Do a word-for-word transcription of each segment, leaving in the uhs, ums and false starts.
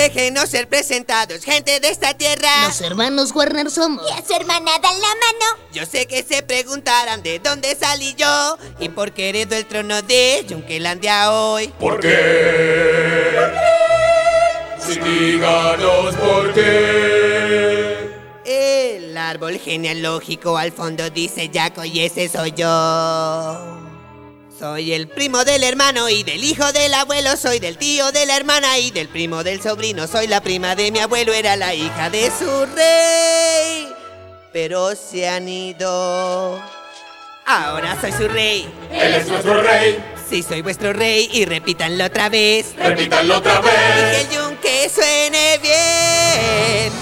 Déjenos ser presentados, gente de esta tierra. Los hermanos Warner somos. Y a su hermana dan la mano. Yo sé que se preguntarán de dónde salí yo y por qué heredo el trono de Yunkelandia hoy. ¿Por qué? ¿Por qué? Sí, díganos por qué. El árbol genealógico al fondo dice Yaco y ese soy yo. Soy el primo del hermano y del hijo del abuelo. Soy del tío de la hermana y del primo del sobrino. Soy la prima de mi abuelo, era la hija de su rey. Pero se han ido. Ahora soy su rey. Él es nuestro rey. Sí, soy vuestro rey y repítanlo otra vez. Repítanlo otra vez. Y que el yunque suene bien.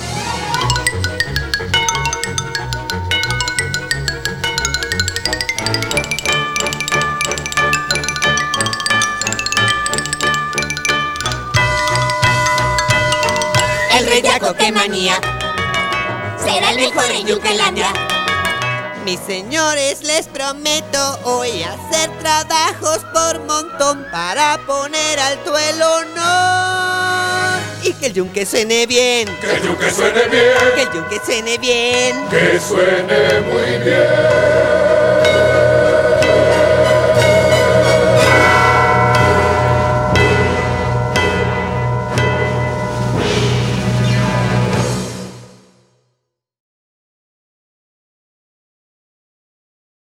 El rey Yaco, qué manía. Será el mejor en Yunkelandia. Mis señores, les prometo hoy hacer trabajos por montón para poner alto el honor. Y que el yunque suene bien. Que el yunque suene bien. Que el yunque suene bien. Que suene muy bien.